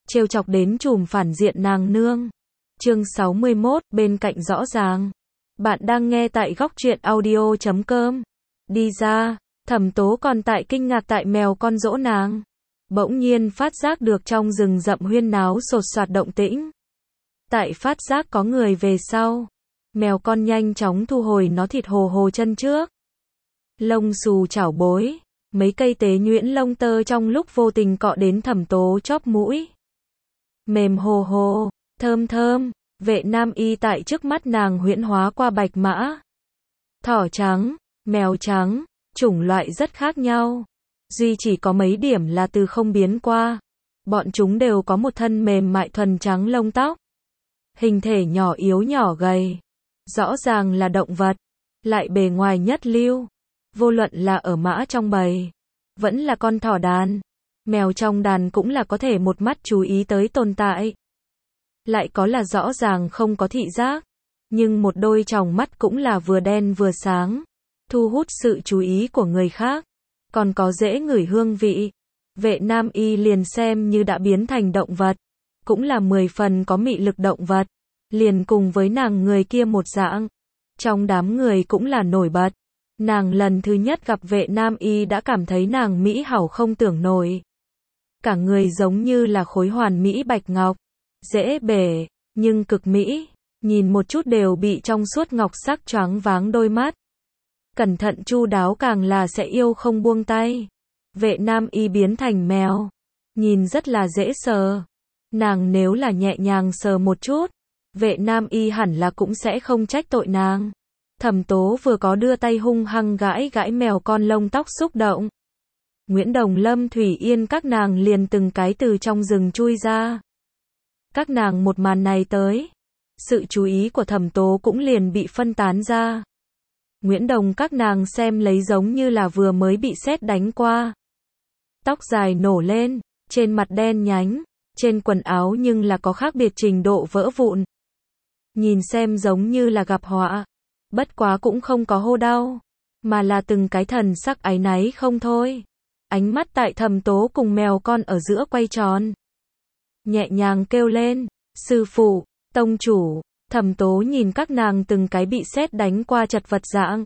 trêu chọc đến trùm phản diện nàng nương. Chương 61, bên cạnh rõ ràng. Bạn đang nghe tại góc truyện audio.com. Đi ra, Thẩm Tố còn tại kinh ngạc tại mèo con dỗ nàng. Bỗng nhiên phát giác được trong rừng rậm huyên náo sột soạt động tĩnh. Tại phát giác có người về sau, mèo con nhanh chóng thu hồi nó thịt hồ hồ chân trước. Lông xù chảo bối, mấy cây tế nhuyễn lông tơ trong lúc vô tình cọ đến Thẩm Tố chóp mũi. Mềm hồ hồ, thơm thơm, Vệ Nam Y tại trước mắt nàng huyễn hóa qua bạch mã, thỏ trắng, mèo trắng, chủng loại rất khác nhau. Duy chỉ có mấy điểm là từ không biến qua. Bọn chúng đều có một thân mềm mại thuần trắng lông tóc. Hình thể nhỏ yếu nhỏ gầy. Rõ ràng là động vật, lại bề ngoài nhất lưu. Vô luận là ở mã trong bầy, vẫn là con thỏ đàn, mèo trong đàn cũng là có thể một mắt chú ý tới tồn tại. Lại có là rõ ràng không có thị giác, nhưng một đôi tròng mắt cũng là vừa đen vừa sáng, thu hút sự chú ý của người khác. Còn có dễ ngửi hương vị. Vệ Nam Y liền xem như đã biến thành động vật, cũng là 10 phần có mị lực động vật, liền cùng với nàng người kia một dạng. Trong đám người cũng là nổi bật. Nàng lần thứ nhất gặp Vệ Nam Y đã cảm thấy nàng mỹ hảo không tưởng nổi. Cả người giống như là khối hoàn mỹ bạch ngọc, dễ bể, nhưng cực mỹ, nhìn một chút đều bị trong suốt ngọc sắc choáng váng đôi mắt. Cẩn thận chu đáo càng là sẽ yêu không buông tay. Vệ Nam Y biến thành mèo, nhìn rất là dễ sờ. Nàng nếu là nhẹ nhàng sờ một chút, Vệ Nam Y hẳn là cũng sẽ không trách tội nàng. Thẩm Tố vừa có đưa tay hung hăng gãi gãi mèo con lông tóc xúc động. Nguyễn Đồng, Lâm Thủy Yên các nàng liền từng cái từ trong rừng chui ra. Các nàng một màn này tới, sự chú ý của Thẩm Tố cũng liền bị phân tán ra. Nguyễn Đồng các nàng xem lấy giống như là vừa mới bị sét đánh qua. Tóc dài nổ lên, trên mặt đen nhánh, trên quần áo nhưng là có khác biệt trình độ vỡ vụn. Nhìn xem giống như là gặp họa, bất quá cũng không có hô đau, mà là từng cái thần sắc áy náy không thôi. Ánh mắt tại Thẩm Tố cùng mèo con ở giữa quay tròn. Nhẹ nhàng kêu lên, sư phụ, tông chủ. Thẩm Tố nhìn các nàng từng cái bị sét đánh qua chật vật dạng.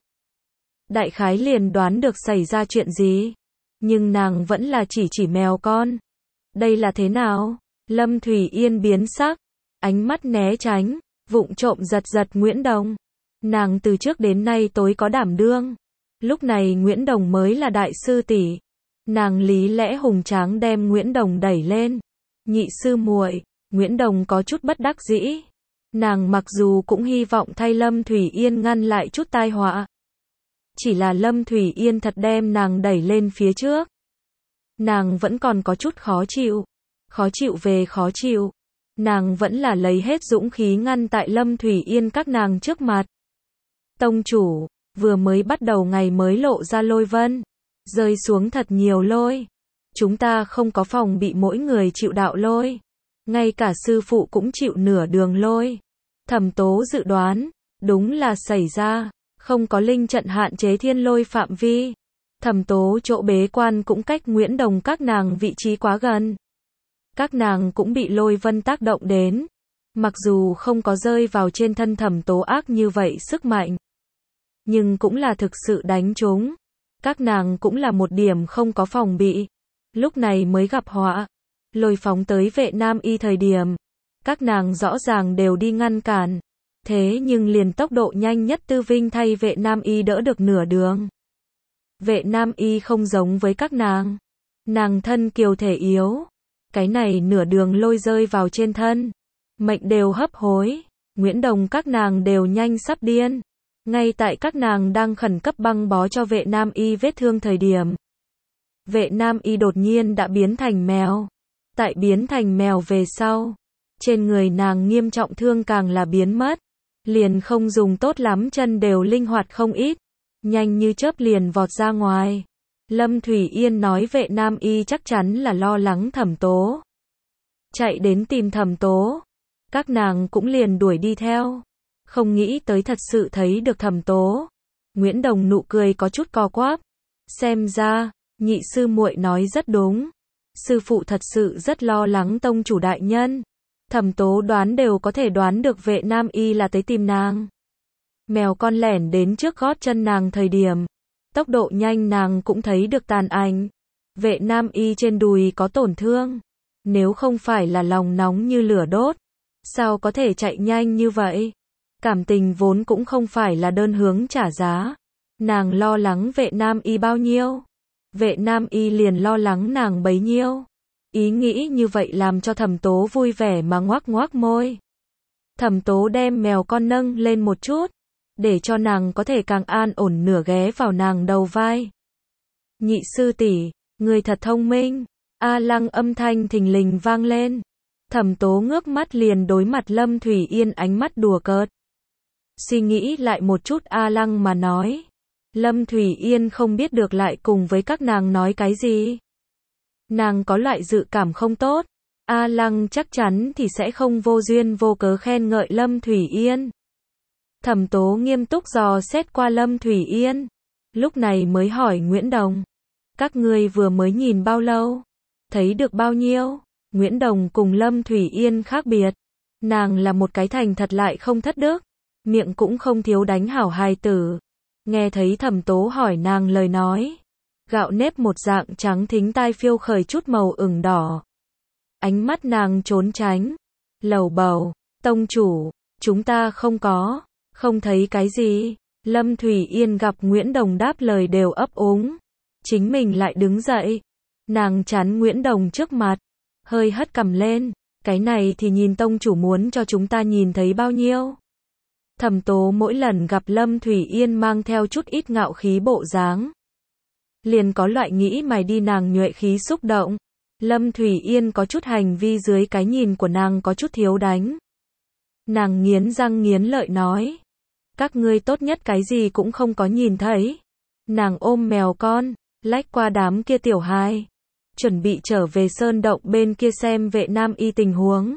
Đại khái liền đoán được xảy ra chuyện gì. Nhưng nàng vẫn là chỉ mèo con. Đây là thế nào? Lâm Thủy Yên biến sắc, ánh mắt né tránh, vụng trộm giật Nguyễn Đồng. Nàng từ trước đến nay tối có đảm đương. Lúc này Nguyễn Đồng mới là đại sư tỷ. Nàng lý lẽ hùng tráng đem Nguyễn Đồng đẩy lên. Nhị sư muội, Nguyễn Đồng có chút bất đắc dĩ. Nàng mặc dù cũng hy vọng thay Lâm Thủy Yên ngăn lại chút tai họa. Chỉ là Lâm Thủy Yên thật đem nàng đẩy lên phía trước. Nàng vẫn còn có chút khó chịu. Khó chịu về khó chịu. Nàng vẫn là lấy hết dũng khí ngăn tại Lâm Thủy Yên các nàng trước mặt. Tông chủ, vừa mới bắt đầu ngày mới lộ ra lôi vân. Rơi xuống thật nhiều lôi. Chúng ta không có phòng bị mỗi người chịu đạo lôi. Ngay cả sư phụ cũng chịu nửa đường lôi. Thẩm Tố dự đoán, đúng là xảy ra, không có linh trận hạn chế thiên lôi phạm vi. Thẩm Tố chỗ bế quan cũng cách Nguyễn Đồng các nàng vị trí quá gần. Các nàng cũng bị lôi vân tác động đến. Mặc dù không có rơi vào trên thân Thẩm Tố ác như vậy sức mạnh, nhưng cũng là thực sự đánh trúng. Các nàng cũng là một điểm không có phòng bị. Lúc này mới gặp họa. Lôi phóng tới Vệ Nam Y thời điểm, các nàng rõ ràng đều đi ngăn cản. Thế nhưng liền tốc độ nhanh nhất Tư Vinh thay Vệ Nam Y đỡ được nửa đường. Vệ Nam Y không giống với các nàng. Nàng thân kiều thể yếu. Cái này nửa đường lôi rơi vào trên thân. Mệnh đều hấp hối. Nguyễn Đồng các nàng đều nhanh sắp điên. Ngay tại các nàng đang khẩn cấp băng bó cho Vệ Nam Y vết thương thời điểm. Vệ Nam Y đột nhiên đã biến thành mèo. Tại biến thành mèo về sau, trên người nàng nghiêm trọng thương càng là biến mất. Liền không dùng tốt lắm chân đều linh hoạt không ít. Nhanh như chớp liền vọt ra ngoài. Lâm Thủy Yên nói Vệ Nam Y chắc chắn là lo lắng Thẩm Tố. Chạy đến tìm Thẩm Tố. Các nàng cũng liền đuổi đi theo. Không nghĩ tới thật sự thấy được Thẩm Tố. Nguyễn Đồng nụ cười có chút co quắp. Xem ra, nhị sư muội nói rất đúng. Sư phụ thật sự rất lo lắng tông chủ đại nhân. Thẩm Tố đoán đều có thể đoán được vệ nam y là tới tìm nàng. Mèo con lẻn đến trước gót chân nàng thời điểm. Tốc độ nhanh nàng cũng thấy được tàn ảnh. Vệ nam y trên đùi có tổn thương. Nếu không phải là lòng nóng như lửa đốt, sao có thể chạy nhanh như vậy? Cảm tình vốn cũng không phải là đơn hướng trả giá. Nàng lo lắng vệ nam y bao nhiêu, vệ nam y liền lo lắng nàng bấy nhiêu. Ý nghĩ như vậy làm cho Thẩm Tố vui vẻ mà ngoác ngoác môi. Thẩm Tố đem mèo con nâng lên một chút, để cho nàng có thể càng an ổn nửa ghé vào nàng đầu vai. Nhị sư tỷ, người thật thông minh. A Lăng âm thanh thình lình vang lên. Thẩm Tố ngước mắt liền đối mặt Lâm Thủy Yên ánh mắt đùa cợt. Suy nghĩ lại một chút A Lăng mà nói. Lâm Thủy Yên không biết được lại cùng với các nàng nói cái gì. Nàng có loại dự cảm không tốt. A Lăng chắc chắn thì sẽ không vô duyên vô cớ khen ngợi Lâm Thủy Yên. Thẩm Tố nghiêm túc dò xét qua Lâm Thủy Yên. Lúc này mới hỏi Nguyễn Đồng. Các ngươi vừa mới nhìn bao lâu? Thấy được bao nhiêu? Nguyễn Đồng cùng Lâm Thủy Yên khác biệt. Nàng là một cái thành thật lại không thất đức. Miệng cũng không thiếu đánh hảo hài tử. Nghe thấy Thẩm Tố hỏi nàng lời nói. Gạo nếp một dạng trắng thính tai phiêu khởi chút màu ửng đỏ. Ánh mắt nàng trốn tránh. Lầu bầu, tông chủ, chúng ta không thấy cái gì. Lâm Thủy Yên gặp Nguyễn Đồng đáp lời đều ấp úng. Chính mình lại đứng dậy. Nàng chắn Nguyễn Đồng trước mặt. Hơi hất cằm lên. Cái này thì nhìn tông chủ muốn cho chúng ta nhìn thấy bao nhiêu. Thẩm Tố mỗi lần gặp Lâm Thủy Yên mang theo chút ít ngạo khí bộ dáng. Liền có loại nghĩ mày đi nàng nhuệ khí xúc động. Lâm Thủy Yên có chút hành vi dưới cái nhìn của nàng có chút thiếu đánh. Nàng nghiến răng nghiến lợi nói. Các ngươi tốt nhất cái gì cũng không có nhìn thấy. Nàng ôm mèo con, lách qua đám kia tiểu hài. Chuẩn bị trở về sơn động bên kia xem vệ nam y tình huống.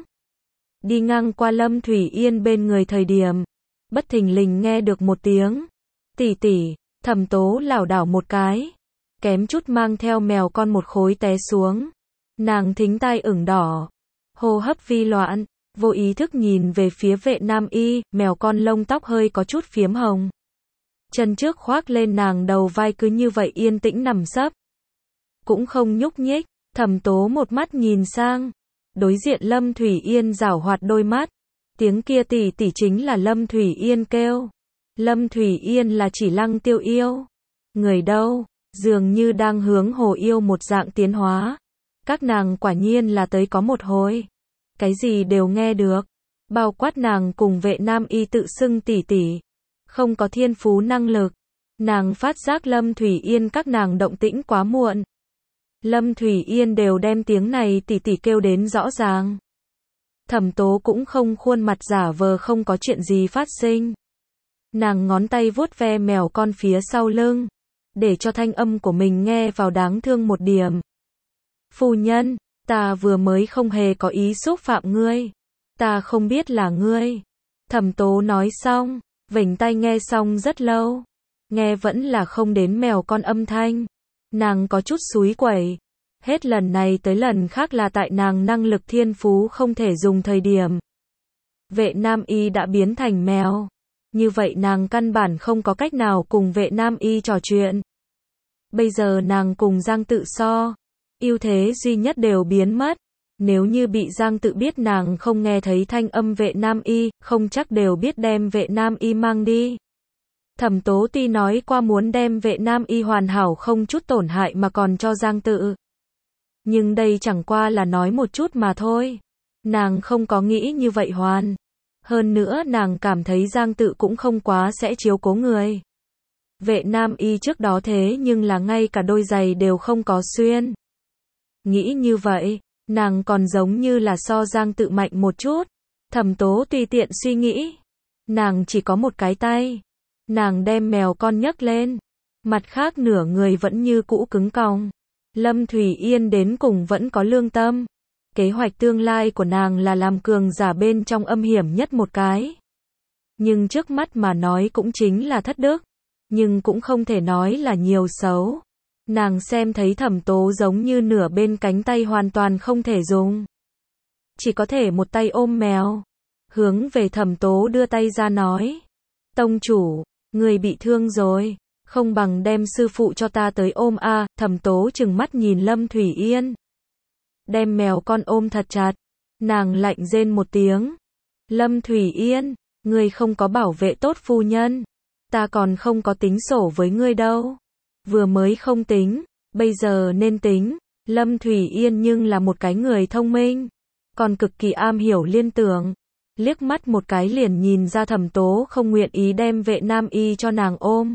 Đi ngang qua Lâm Thủy Yên bên người thời điểm. Bất thình lình nghe được một tiếng. Tỷ tỷ, Thẩm Tố lảo đảo một cái. Kém chút mang theo mèo con một khối té xuống. Nàng thính tai ửng đỏ. Hô hấp vi loạn. Vô ý thức nhìn về phía vệ nam y. Mèo con lông tóc hơi có chút phiếm hồng. Chân trước khoác lên nàng đầu vai cứ như vậy yên tĩnh nằm sấp. Cũng không nhúc nhích. Thẩm Tố một mắt nhìn sang. Đối diện Lâm Thủy Yên giảo hoạt đôi mắt. Tiếng kia tỷ tỷ chính là Lâm Thủy Yên kêu. Lâm Thủy Yên là chỉ Lăng Tiêu yêu. Người đâu? Dường như đang hướng Hồ Yêu một dạng tiến hóa. Các nàng quả nhiên là tới có một hồi. Cái gì đều nghe được. Bao quát nàng cùng vệ nam y tự xưng tỷ tỷ. Không có thiên phú năng lực. Nàng phát giác Lâm Thủy Yên các nàng động tĩnh quá muộn. Lâm Thủy Yên đều đem tiếng này tỷ tỷ kêu đến rõ ràng. Thẩm Tố cũng không khuôn mặt giả vờ không có chuyện gì phát sinh. Nàng ngón tay vuốt ve mèo con phía sau lưng. Để cho thanh âm của mình nghe vào đáng thương một điểm. Phu nhân, ta vừa mới không hề có ý xúc phạm ngươi. Ta không biết là ngươi. Thẩm Tố nói xong, vểnh tai nghe xong rất lâu. Nghe vẫn là không đến mèo con âm thanh. Nàng có chút xúi quẩy. Hết lần này tới lần khác là tại nàng năng lực thiên phú không thể dùng thời điểm. Vệ nam y đã biến thành mèo. Như vậy nàng căn bản không có cách nào cùng vệ nam y trò chuyện. Bây giờ nàng cùng Giang Tự so. Ưu thế duy nhất đều biến mất. Nếu như bị Giang Tự biết nàng không nghe thấy thanh âm vệ nam y, không chắc đều biết đem vệ nam y mang đi. Thẩm Tố tuy nói qua muốn đem vệ nam y hoàn hảo không chút tổn hại mà còn cho Giang Tự. Nhưng đây chẳng qua là nói một chút mà thôi. Nàng không có nghĩ như vậy hoàn. Hơn nữa nàng cảm thấy Giang Tự cũng không quá sẽ chiếu cố người. Vệ nam y trước đó thế nhưng là ngay cả đôi giày đều không có xuyên. Nghĩ như vậy, nàng còn giống như là so Giang Tự mạnh một chút. Thẩm Tố tùy tiện suy nghĩ. Nàng chỉ có một cái tay. Nàng đem mèo con nhấc lên. Mặt khác nửa người vẫn như cũ cứng còng. Lâm Thủy Yên đến cùng vẫn có lương tâm. Kế hoạch tương lai của nàng là làm cường giả bên trong âm hiểm nhất một cái. Nhưng trước mắt mà nói cũng chính là thất đức. Nhưng cũng không thể nói là nhiều xấu. Nàng xem thấy Thẩm Tố giống như nửa bên cánh tay hoàn toàn không thể dùng. Chỉ có thể một tay ôm mèo. Hướng về Thẩm Tố đưa tay ra nói. Tông chủ, người bị thương rồi. Không bằng đem sư phụ cho ta tới ôm a. Thẩm Tố trừng mắt nhìn Lâm Thủy Yên. Đem mèo con ôm thật chặt. Nàng lạnh rên một tiếng. Lâm Thủy Yên, ngươi không có bảo vệ tốt phu nhân. Ta còn không có tính sổ với ngươi đâu. Vừa mới không tính, bây giờ nên tính. Lâm Thủy Yên nhưng là một cái người thông minh, còn cực kỳ am hiểu liên tưởng. Liếc mắt một cái liền nhìn ra Thẩm Tố không nguyện ý đem Vệ Nam Y cho nàng ôm.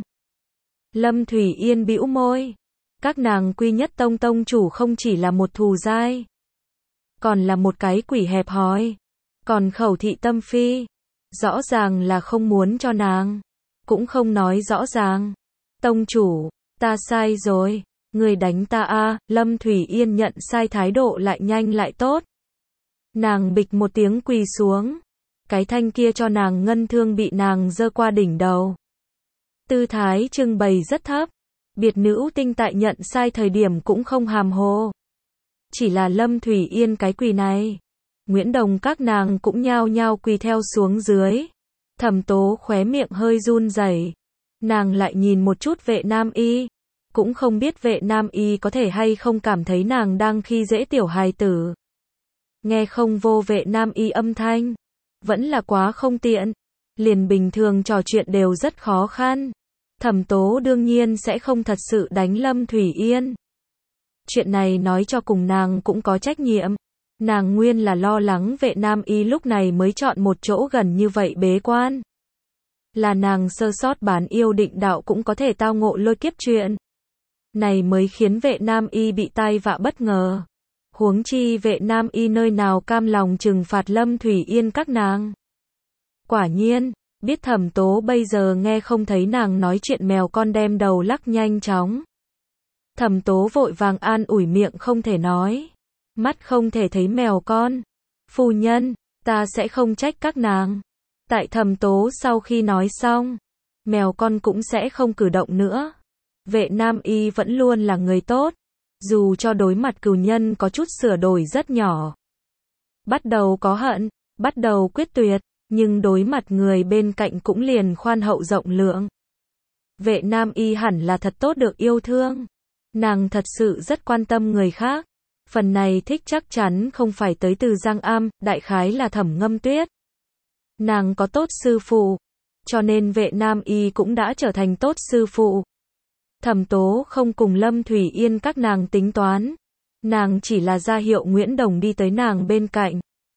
Lâm Thủy Yên bĩu môi. Các nàng Quy Nhất Tông tông chủ không chỉ là một thù dai, còn là một cái quỷ hẹp hòi, còn khẩu thị tâm phi. Rõ ràng là không muốn cho nàng, cũng không nói rõ ràng. Tông chủ, ta sai rồi, người đánh ta a. Lâm Thủy Yên nhận sai thái độ lại nhanh lại tốt. Nàng bịch một tiếng quỳ xuống. Cái thanh kia cho nàng ngân thương bị nàng giơ qua đỉnh đầu. Tư thái trưng bày rất thấp. Biệt nữ tinh tại nhận sai thời điểm cũng không hàm hồ. Chỉ là Lâm Thủy Yên cái quỳ này, Nguyễn Đồng các nàng cũng nhao nhao quỳ theo xuống dưới. Thẩm Tố khóe miệng hơi run rẩy. Nàng lại nhìn một chút Vệ Nam Y, cũng không biết Vệ Nam Y có thể hay không cảm thấy nàng đang khi dễ tiểu hài tử. Nghe không vô Vệ Nam Y âm thanh, vẫn là quá không tiện, liền bình thường trò chuyện đều rất khó khăn. Thẩm Tố đương nhiên sẽ không thật sự đánh Lâm Thủy Yên. Chuyện này nói cho cùng nàng cũng có trách nhiệm. Nàng nguyên là lo lắng Vệ Nam Y lúc này mới chọn một chỗ gần như vậy bế quan. Là nàng sơ sót bán yêu định đạo cũng có thể tao ngộ lôi kiếp chuyện này mới khiến Vệ Nam Y bị tai vạ bất ngờ. Huống chi Vệ Nam Y nơi nào cam lòng trừng phạt Lâm Thủy Yên các nàng. Quả nhiên, biết Thẩm Tố bây giờ nghe không thấy nàng nói chuyện mèo con đem đầu lắc nhanh chóng. Thẩm Tố vội vàng an ủi miệng không thể nói. Mắt không thể thấy mèo con. Phu nhân, ta sẽ không trách các nàng. Tại Thẩm Tố sau khi nói xong, mèo con cũng sẽ không cử động nữa. Vệ Nam Y vẫn luôn là người tốt, dù cho đối mặt cừu nhân có chút sửa đổi rất nhỏ. Bắt đầu có hận, bắt đầu quyết tuyệt, nhưng đối mặt người bên cạnh cũng liền khoan hậu rộng lượng. Vệ Nam Y hẳn là thật tốt được yêu thương. Nàng thật sự rất quan tâm người khác. Phần này thích chắc chắn không phải tới từ Giang Am, đại khái là Thẩm Ngâm Tuyết. Nàng có tốt sư phụ, cho nên Vệ Nam Y cũng đã trở thành tốt sư phụ. Thẩm Tố không cùng Lâm Thủy Yên các nàng tính toán. Nàng chỉ là ra hiệu Nguyễn Đồng đi tới nàng bên cạnh.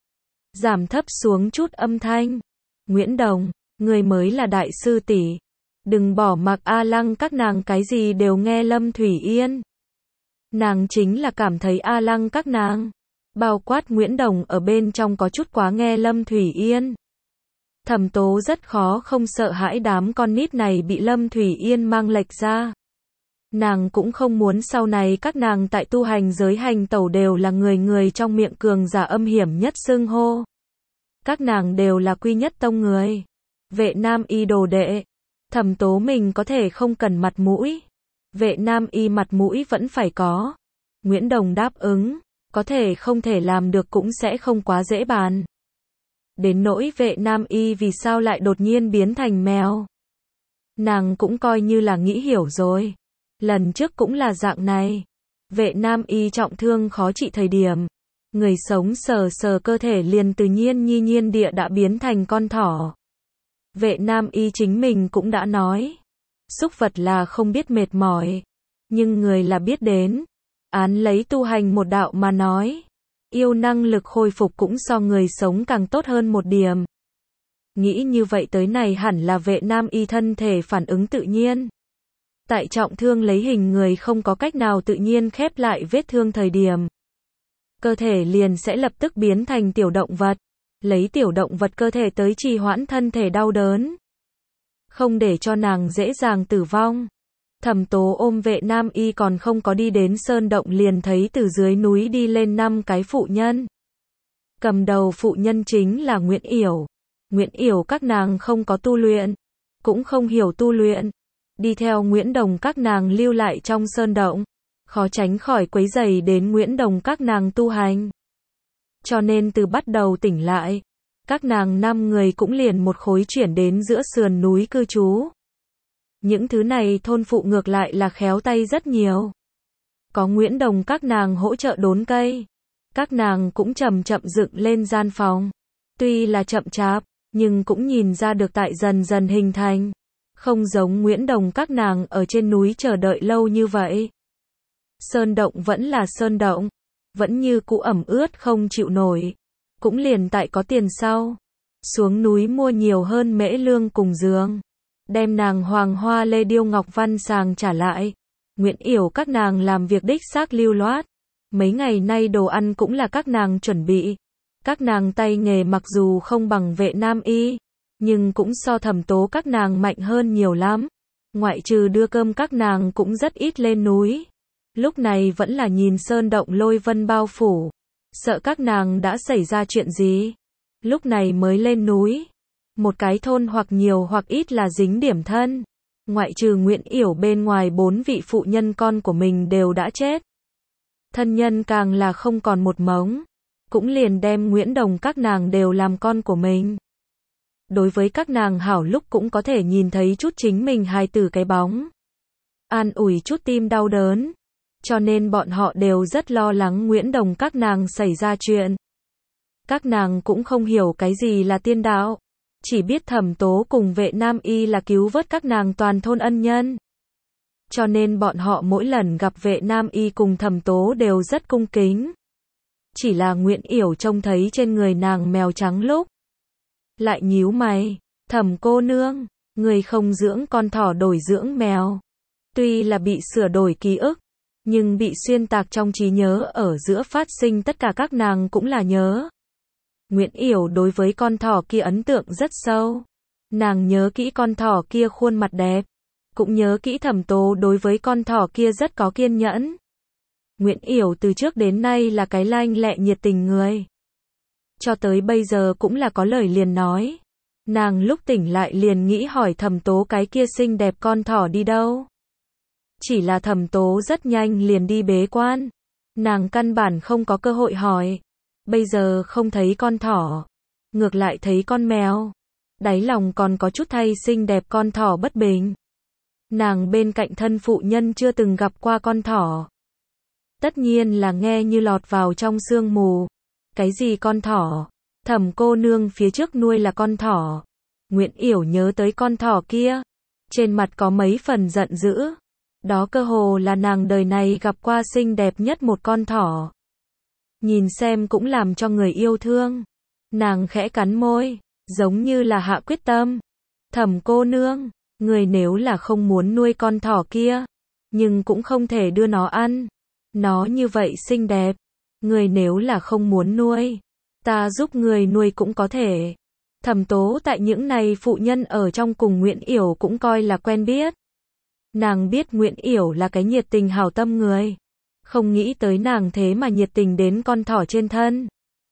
Giảm thấp xuống chút âm thanh. Nguyễn Đồng, người mới là đại sư tỷ. Đừng bỏ mặc A Lăng các nàng cái gì đều nghe Lâm Thủy Yên. Nàng chính là cảm thấy A Lăng các nàng, bao quát Nguyễn Đồng ở bên trong có chút quá nghe Lâm Thủy Yên. Thẩm Tố rất khó không sợ hãi đám con nít này bị Lâm Thủy Yên mang lệch ra. Nàng cũng không muốn sau này các nàng tại tu hành giới hành tẩu đều là người trong miệng cường giả âm hiểm nhất xưng hô. Các nàng đều là Quy Nhất Tông người. Vệ Nam Y đồ đệ. Thẩm Tố mình có thể không cần mặt mũi. Vệ Nam Y mặt mũi vẫn phải có. Nguyễn Đồng đáp ứng, có thể không thể làm được cũng sẽ không quá dễ bàn. Đến nỗi Vệ Nam Y vì sao lại đột nhiên biến thành mèo. Nàng cũng coi như là nghĩ hiểu rồi. Lần trước cũng là dạng này. Vệ Nam Y trọng thương khó trị thời điểm, người sống sờ sờ cơ thể liền tự nhiên nhi nhiên địa đã biến thành con thỏ. Vệ Nam Y chính mình cũng đã nói, súc vật là không biết mệt mỏi, nhưng người là biết đến. Án lấy tu hành một đạo mà nói, yêu năng lực hồi phục cũng so người sống càng tốt hơn một điểm. Nghĩ như vậy tới này hẳn là Vệ Nam Y thân thể phản ứng tự nhiên. Tại trọng thương lấy hình người không có cách nào tự nhiên khép lại vết thương thời điểm, cơ thể liền sẽ lập tức biến thành tiểu động vật, lấy tiểu động vật cơ thể tới trì hoãn thân thể đau đớn, không để cho nàng dễ dàng tử vong. Thẩm Tố ôm Vệ Nam Y còn không có đi đến sơn động liền thấy từ dưới núi đi lên 5 cái phụ nhân. Cầm đầu phụ nhân chính là Nguyễn Yểu. Nguyễn Yểu các nàng không có tu luyện, cũng không hiểu tu luyện. đi theo Nguyễn Đồng các nàng lưu lại trong sơn động, khó tránh khỏi quấy rầy đến Nguyễn Đồng các nàng tu hành. Cho nên từ bắt đầu tỉnh lại, các nàng 5 người cũng liền một khối chuyển đến giữa sườn núi cư trú. Những thứ này thôn phụ ngược lại là khéo tay rất nhiều. Có Nguyễn Đồng các nàng hỗ trợ đốn cây, các nàng cũng chậm chậm dựng lên gian phòng. Tuy là chậm chạp, nhưng cũng nhìn ra được tại dần dần hình thành. Không giống Nguyễn Đồng các nàng ở trên núi chờ đợi lâu như vậy. Sơn động vẫn là sơn động, vẫn như cũ ẩm ướt không chịu nổi. Cũng liền tại có tiền sau, xuống núi mua nhiều hơn mễ lương cùng giường, đem nàng Hoàng Hoa Lê Điêu Ngọc Văn sàng trả lại. Nguyễn Yểu các nàng làm việc đích xác lưu loát. Mấy ngày nay đồ ăn cũng là các nàng chuẩn bị. Các nàng tay nghề mặc dù không bằng Vệ Nam Y, nhưng cũng so Thẩm Tố các nàng mạnh hơn nhiều lắm. Ngoại trừ đưa cơm các nàng cũng rất ít lên núi. Lúc này vẫn là nhìn sơn động lôi vân bao phủ, sợ các nàng đã xảy ra chuyện gì. Lúc này mới lên núi. Một cái thôn hoặc nhiều hoặc ít là dính điểm thân. Ngoại trừ Nguyễn Yểu bên ngoài 4 vị phụ nhân con của mình đều đã chết. Thân nhân càng là không còn một mống. Cũng liền đem Nguyễn Đồng các nàng đều làm con của mình. Đối với các nàng hảo lúc cũng có thể nhìn thấy chút chính mình hài tử cái bóng. An ủi chút tim đau đớn. Cho nên bọn họ đều rất lo lắng Nguyễn Đồng các nàng xảy ra chuyện. Các nàng cũng không hiểu cái gì là tiên đạo. Chỉ biết Thẩm Tố cùng Vệ Nam Y là cứu vớt các nàng toàn thôn ân nhân. Cho nên bọn họ mỗi lần gặp Vệ Nam Y cùng Thẩm Tố đều rất cung kính. Chỉ là Nguyễn Yểu trông thấy trên người nàng mèo trắng lúc lại nhíu mày. Thẩm cô nương, người không dưỡng con thỏ đổi dưỡng mèo. Tuy là bị sửa đổi ký ức, nhưng bị xuyên tạc trong trí nhớ ở giữa phát sinh tất cả các nàng cũng là nhớ. Nguyễn Yểu đối với con thỏ kia ấn tượng rất sâu. Nàng nhớ kỹ con thỏ kia khuôn mặt đẹp. Cũng nhớ kỹ Thẩm Tố đối với con thỏ kia rất có kiên nhẫn. Nguyễn Yểu từ trước đến nay là cái lanh lẹ nhiệt tình người. Cho tới bây giờ cũng là có lời liền nói. Nàng lúc tỉnh lại liền nghĩ hỏi Thẩm Tố cái kia xinh đẹp con thỏ đi đâu. Chỉ là Thẩm Tố rất nhanh liền đi bế quan. Nàng căn bản không có cơ hội hỏi. Bây giờ không thấy con thỏ, ngược lại thấy con mèo. Đáy lòng còn có chút thay xinh đẹp con thỏ bất bình. Nàng bên cạnh thân phụ nhân chưa từng gặp qua con thỏ. Tất nhiên là nghe như lọt vào trong sương mù. Cái gì con thỏ? Thẩm cô nương phía trước nuôi là con thỏ. Nguyễn Yểu nhớ tới con thỏ kia. Trên mặt có mấy phần giận dữ. Đó cơ hồ là nàng đời này gặp qua xinh đẹp nhất một con thỏ. Nhìn xem cũng làm cho người yêu thương. Nàng khẽ cắn môi, giống như là hạ quyết tâm. Thẩm cô nương, người nếu là không muốn nuôi con thỏ kia, nhưng cũng không thể đưa nó ăn. Nó như vậy xinh đẹp. Người nếu là không muốn nuôi, ta giúp người nuôi cũng có thể. Thẩm Tố tại những này phụ nhân ở trong cùng Nguyễn Yểu cũng coi là quen biết. Nàng biết Nguyễn Yểu là cái nhiệt tình hảo tâm người. Không nghĩ tới nàng thế mà nhiệt tình đến con thỏ trên thân.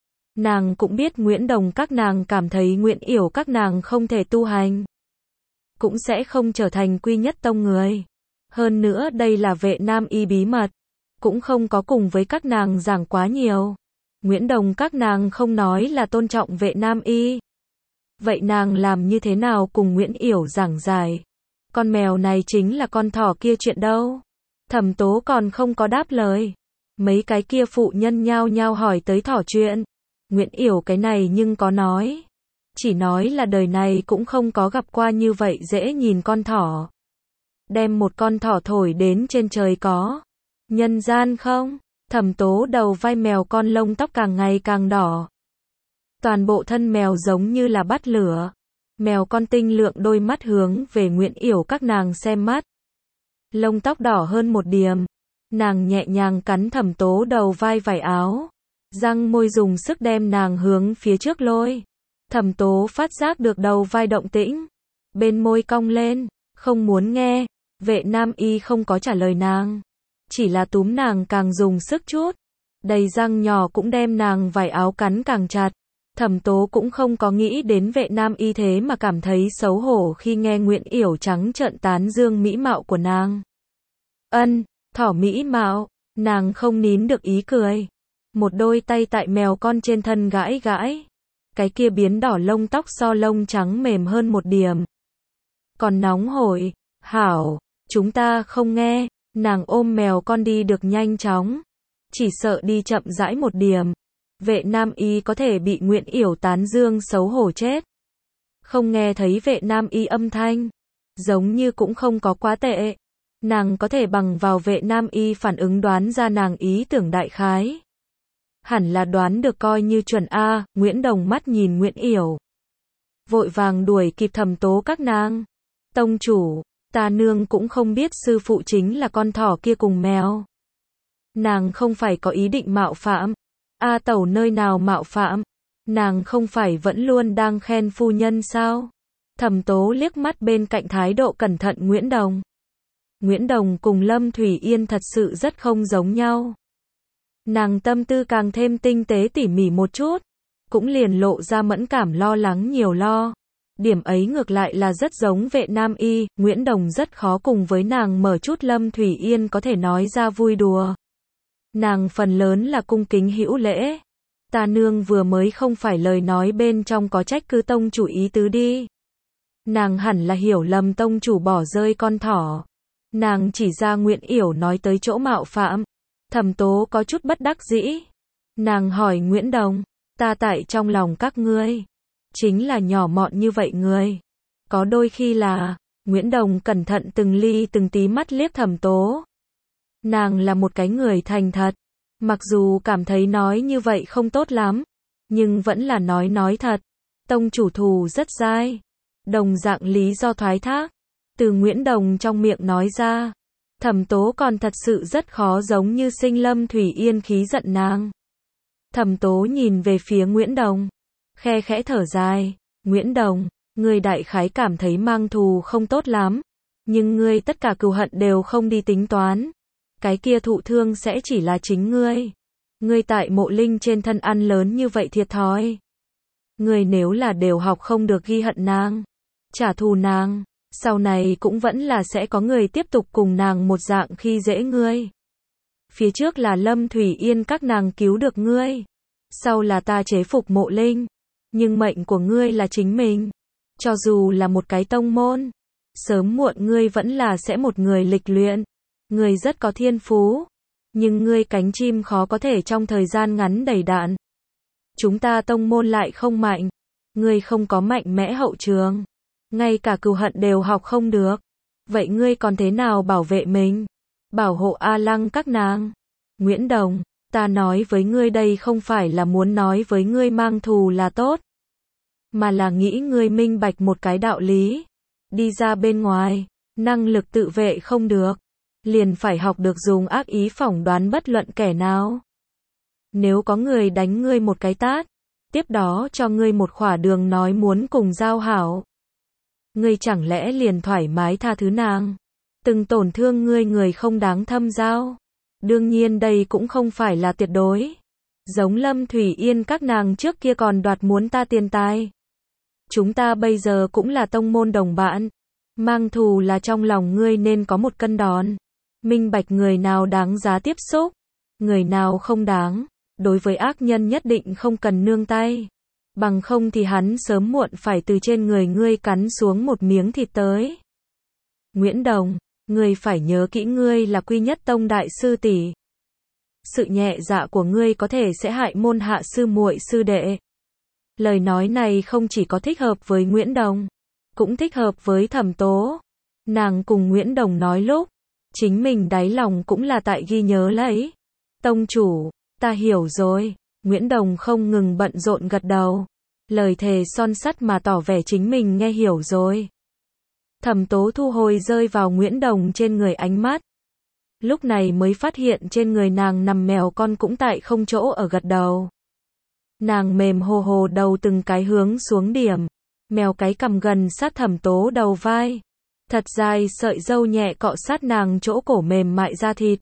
Nàng cũng biết Nguyễn Đồng các nàng cảm thấy Nguyễn Yểu các nàng không thể tu hành. Cũng sẽ không trở thành quy nhất tông người. Hơn nữa đây là Vệ Nam Y bí mật. Cũng không có cùng với các nàng giảng quá nhiều. Nguyễn Đồng các nàng không nói là tôn trọng Vệ Nam Y. Vậy nàng làm như thế nào cùng Nguyễn Yểu giảng giải? Con mèo này chính là con thỏ kia chuyện đâu? Thẩm Tố còn không có đáp lời. Mấy cái kia phụ nhân nhao nhao hỏi tới thỏ chuyện. Nguyễn Yểu cái này nhưng có nói. Chỉ nói là đời này cũng không có gặp qua như vậy dễ nhìn con thỏ. Đem một con thỏ thổi đến trên trời có. Nhân gian không? Thẩm Tố đầu vai mèo con lông tóc càng ngày càng đỏ. Toàn bộ thân mèo giống như là bắt lửa. Mèo con tinh lượng đôi mắt hướng về Nguyễn Yểu các nàng xem mắt. Lông tóc đỏ hơn một điểm. Nàng nhẹ nhàng cắn Thẩm Tố đầu vai vải áo. Răng môi dùng sức đem nàng hướng phía trước lôi. Thẩm Tố phát giác được đầu vai động tĩnh. Bên môi cong lên. Không muốn nghe. Vệ Nam Y không có trả lời nàng. Chỉ là túm nàng càng dùng sức chút. Đầy răng nhỏ cũng đem nàng vải áo cắn càng chặt. Thẩm Tố cũng không có nghĩ đến Vệ Nam Y thế mà cảm thấy xấu hổ khi nghe Nguyễn Yểu trắng trợn tán dương mỹ mạo của nàng. Thỏ mỹ mạo, nàng không nín được ý cười. Một đôi tay tại mèo con trên thân gãi gãi. Cái kia biến đỏ lông tóc so lông trắng mềm hơn một điểm. Còn nóng hổi, hảo, chúng ta không nghe, nàng ôm mèo con đi được nhanh chóng. Chỉ sợ đi chậm rãi một điểm. Vệ Nam Y có thể bị Nguyễn Yểu tán dương xấu hổ chết. Không nghe thấy Vệ Nam Y âm thanh. Giống như cũng không có quá tệ. Nàng có thể bằng vào Vệ Nam Y phản ứng đoán ra nàng ý tưởng đại khái. Hẳn là đoán được coi như chuẩn A. Nguyễn Đồng mắt nhìn Nguyễn Yểu. Vội vàng đuổi kịp Thẩm Tố các nàng. Tông chủ, ta nương cũng không biết sư phụ chính là con thỏ kia cùng mèo. Nàng không phải có ý định mạo phạm. A Tẩu nơi nào mạo phạm? Nàng không phải vẫn luôn đang khen phu nhân sao? Thẩm Tố liếc mắt bên cạnh thái độ cẩn thận Nguyễn Đồng. Nguyễn Đồng cùng Lâm Thủy Yên thật sự rất không giống nhau. Nàng tâm tư càng thêm tinh tế tỉ mỉ một chút, cũng liền lộ ra mẫn cảm lo lắng nhiều lo. Điểm ấy ngược lại là rất giống Vệ Nam Y, Nguyễn Đồng rất khó cùng với nàng mở chút Lâm Thủy Yên có thể nói ra vui đùa. Nàng phần lớn là cung kính hữu lễ. Ta nương vừa mới không phải lời nói bên trong có trách cứ tông chủ ý tứ đi. Nàng hẳn là hiểu lầm tông chủ bỏ rơi con thỏ. Nàng chỉ ra Nguyễn Yểu nói tới chỗ mạo phạm. Thẩm Tố có chút bất đắc dĩ. Nàng hỏi Nguyễn Đồng, ta tại trong lòng các ngươi, chính là nhỏ mọn như vậy người. Có đôi khi là, Nguyễn Đồng cẩn thận từng ly từng tí mắt liếc Thẩm Tố. Nàng là một cái người thành thật. Mặc dù cảm thấy nói như vậy không tốt lắm, nhưng vẫn là nói thật. Tông chủ thù rất dai. Đồng dạng lý do thoái thác. Từ Nguyễn Đồng trong miệng nói ra. Thẩm Tố còn thật sự rất khó giống như sinh Lâm Thủy Yên khí giận nàng. Thẩm Tố nhìn về phía Nguyễn Đồng. Khe khẽ thở dài. Nguyễn Đồng, ngươi đại khái cảm thấy mang thù không tốt lắm. Nhưng ngươi tất cả cừu hận đều không đi tính toán. Cái kia thụ thương sẽ chỉ là chính ngươi. Ngươi tại Mộ Linh trên thân ăn lớn như vậy thiệt thòi. Ngươi nếu là đều học không được ghi hận nàng, trả thù nàng, sau này cũng vẫn là sẽ có người tiếp tục cùng nàng một dạng khi dễ ngươi. Phía trước là Lâm Thủy Yên các nàng cứu được ngươi. Sau là ta chế phục Mộ Linh. Nhưng mệnh của ngươi là chính mình. Cho dù là một cái tông môn, sớm muộn ngươi vẫn là sẽ một người lịch luyện. Ngươi rất có thiên phú, nhưng ngươi cánh chim khó có thể trong thời gian ngắn đầy đạn. Chúng ta tông môn lại không mạnh, ngươi không có mạnh mẽ hậu trường, ngay cả cừu hận đều học không được. Vậy ngươi còn thế nào bảo vệ mình, bảo hộ A Lăng các nàng? Nguyễn Đồng, ta nói với ngươi đây không phải là muốn nói với ngươi mang thù là tốt, mà là nghĩ ngươi minh bạch một cái đạo lý. Đi ra bên ngoài, năng lực tự vệ không được, liền phải học được dùng ác ý phỏng đoán bất luận kẻ nào. Nếu có người đánh ngươi một cái tát, tiếp đó cho ngươi một khỏa đường nói muốn cùng giao hảo, ngươi chẳng lẽ liền thoải mái tha thứ nàng? Từng tổn thương ngươi người không đáng thâm giao. Đương nhiên đây cũng không phải là tuyệt đối. Giống Lâm Thủy Yên các nàng trước kia còn đoạt muốn ta tiền tài. Chúng ta bây giờ cũng là tông môn đồng bạn. Mang thù là trong lòng ngươi nên có một cân đòn. Minh bạch người nào đáng giá tiếp xúc, người nào không đáng. Đối với ác nhân nhất định không cần nương tay. Bằng không thì hắn sớm muộn phải từ trên người ngươi cắn xuống một miếng thịt tới. Nguyễn Đồng, ngươi phải nhớ kỹ ngươi là Quy Nhất Tông đại sư tỷ. Sự nhẹ dạ của ngươi có thể sẽ hại môn hạ sư muội sư đệ. Lời nói này không chỉ có thích hợp với Nguyễn Đồng, cũng thích hợp với Thẩm Tố. Nàng cùng Nguyễn Đồng nói lúc, chính mình đáy lòng cũng là tại ghi nhớ lấy. Tông chủ, ta hiểu rồi. Nguyễn Đồng không ngừng bận rộn gật đầu. Lời thề son sắt mà tỏ vẻ chính mình nghe hiểu rồi. Thẩm Tố thu hồi rơi vào Nguyễn Đồng trên người ánh mắt. Lúc này mới phát hiện trên người nàng nằm mèo con cũng tại không chỗ ở gật đầu. Nàng mềm hồ hồ đầu từng cái hướng xuống điểm. Mèo cái cầm gần sát Thẩm Tố đầu vai. Thật dài sợi râu nhẹ cọ sát nàng chỗ cổ mềm mại da thịt.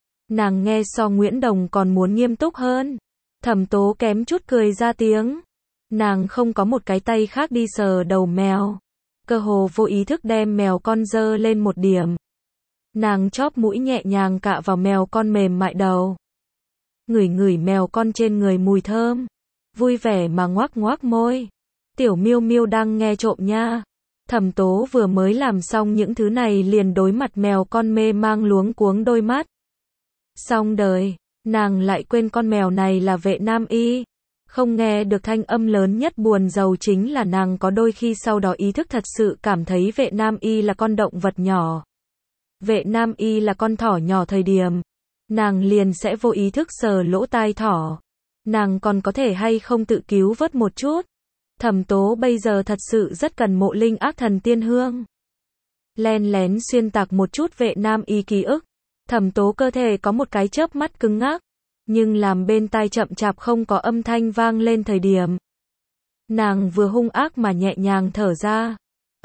Nàng nghe so Nguyễn Đồng còn muốn nghiêm túc hơn. Thẩm Tố kém chút cười ra tiếng. Nàng không có một cái tay khác đi sờ đầu mèo. Cơ hồ vô ý thức đem mèo con giơ lên một điểm. Nàng chóp mũi nhẹ nhàng cạ vào mèo con mềm mại đầu. Ngửi ngửi mèo con trên người mùi thơm. Vui vẻ mà ngoác ngoác môi. Tiểu Miêu Miêu đang nghe trộm nha. Thẩm Tố vừa mới làm xong những thứ này liền đối mặt mèo con mê mang luống cuống đôi mắt. Xong đời, nàng lại quên con mèo này là Vệ Nam Y. Không nghe được thanh âm lớn nhất buồn rầu chính là nàng có đôi khi sau đó ý thức thật sự cảm thấy Vệ Nam Y là con động vật nhỏ. Vệ Nam Y là con thỏ nhỏ thời điểm. Nàng liền sẽ vô ý thức sờ lỗ tai thỏ. Nàng còn có thể hay không tự cứu vớt một chút. Thẩm Tố bây giờ thật sự rất cần Mộ Linh Ác Thần Tiên Hương. Len lén xuyên tạc một chút Vệ Nam Y ký ức. Thẩm Tố cơ thể có một cái chớp mắt cứng ngắc. Nhưng làm bên tai chậm chạp không có âm thanh vang lên thời điểm. Nàng vừa hung ác mà nhẹ nhàng thở ra.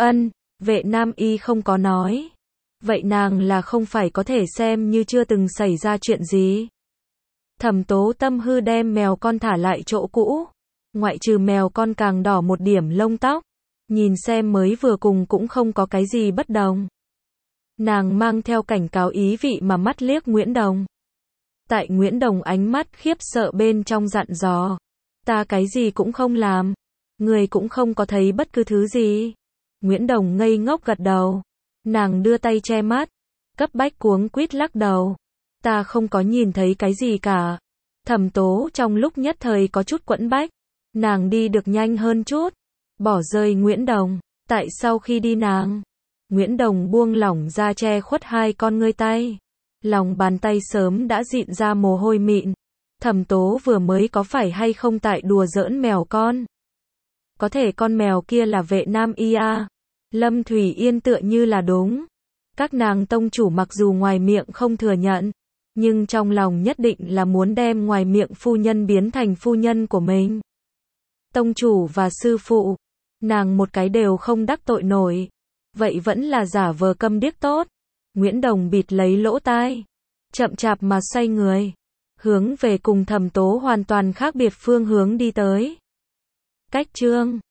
Vệ Nam Y không có nói. Vậy nàng là không phải có thể xem như chưa từng xảy ra chuyện gì. Thẩm Tố tâm hư đem mèo con thả lại chỗ cũ. Ngoại trừ mèo con càng đỏ một điểm lông tóc. Nhìn xem mới vừa cùng cũng không có cái gì bất đồng. Nàng mang theo cảnh cáo ý vị mà mắt liếc Nguyễn Đồng. Tại Nguyễn Đồng ánh mắt khiếp sợ bên trong dặn dò. Ta cái gì cũng không làm. Người cũng không có thấy bất cứ thứ gì. Nguyễn Đồng ngây ngốc gật đầu. Nàng đưa tay che mắt. Cấp bách cuống quýt lắc đầu. Ta không có nhìn thấy cái gì cả. Thẩm Tố trong lúc nhất thời có chút quẫn bách. Nàng đi được nhanh hơn chút. Bỏ rơi Nguyễn Đồng. Tại sau khi đi nàng. Nguyễn Đồng buông lỏng ra che khuất hai con ngươi tay. Lòng bàn tay sớm đã dịn ra mồ hôi mịn. Thẩm Tố vừa mới có phải hay không tại đùa giỡn mèo con. Có thể con mèo kia là Vệ Nam Y à. Lâm Thủy Yên tựa như là đúng. Các nàng tông chủ mặc dù ngoài miệng không thừa nhận. Nhưng trong lòng nhất định là muốn đem ngoài miệng phu nhân biến thành phu nhân của mình. Tông chủ và sư phụ. Nàng một cái đều không đắc tội nổi. Vậy vẫn là giả vờ câm điếc tốt. Nguyễn Đồng bịt lấy lỗ tai. Chậm chạp mà xoay người. Hướng về cùng Thẩm Tố hoàn toàn khác biệt phương hướng đi tới. Cách chương